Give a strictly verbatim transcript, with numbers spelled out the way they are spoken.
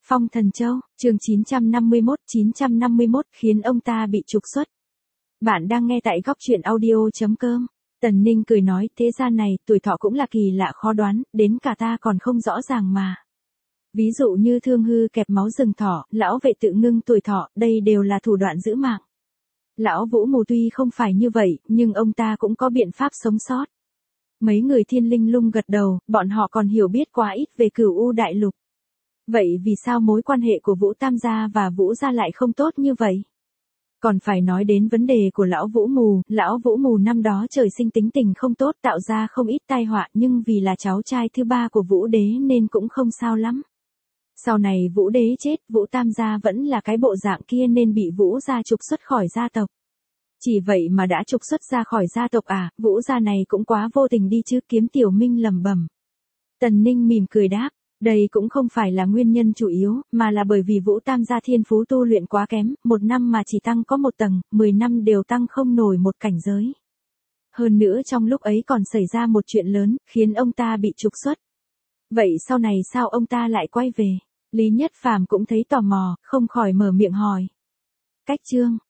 Phong Thần Châu, chương chín trăm năm mươi mốt, chín trăm năm mươi mốt khiến ông ta bị trục xuất. Bạn đang nghe tại góc truyện audio chấm com. Tần Ninh cười nói, thế gian này, tuổi thọ cũng là kỳ lạ khó đoán, đến cả ta còn không rõ ràng mà. Ví dụ như thương hư kẹp máu rừng thỏ, lão vệ tự ngưng tuổi thọ, đây đều là thủ đoạn giữ mạng. Lão Vũ Mù tuy không phải như vậy, nhưng ông ta cũng có biện pháp sống sót. Mấy người Thiên Linh Lung gật đầu, bọn họ còn hiểu biết quá ít về Cửu U Đại Lục. Vậy vì sao mối quan hệ của Vũ Tam gia và Vũ gia lại không tốt như vậy? Còn phải nói đến vấn đề của lão Vũ Mù, lão Vũ Mù năm đó trời sinh tính tình không tốt tạo ra không ít tai họa nhưng vì là cháu trai thứ ba của Vũ Đế nên cũng không sao lắm. Sau này Vũ Đế chết, Vũ Tam gia vẫn là cái bộ dạng kia nên bị Vũ gia trục xuất khỏi gia tộc. Chỉ vậy mà đã trục xuất ra khỏi gia tộc à, Vũ gia này cũng quá vô tình đi chứ, Kiếm Tiểu Minh lẩm bẩm. Tần Ninh mỉm cười đáp. Đây cũng không phải là nguyên nhân chủ yếu, mà là bởi vì Vũ Tam gia thiên phú tu luyện quá kém, một năm mà chỉ tăng có một tầng, mười năm đều tăng không nổi một cảnh giới. Hơn nữa trong lúc ấy còn xảy ra một chuyện lớn, khiến ông ta bị trục xuất. Vậy sau này sao ông ta lại quay về? Lý Nhất Phàm cũng thấy tò mò, không khỏi mở miệng hỏi. Cách chương,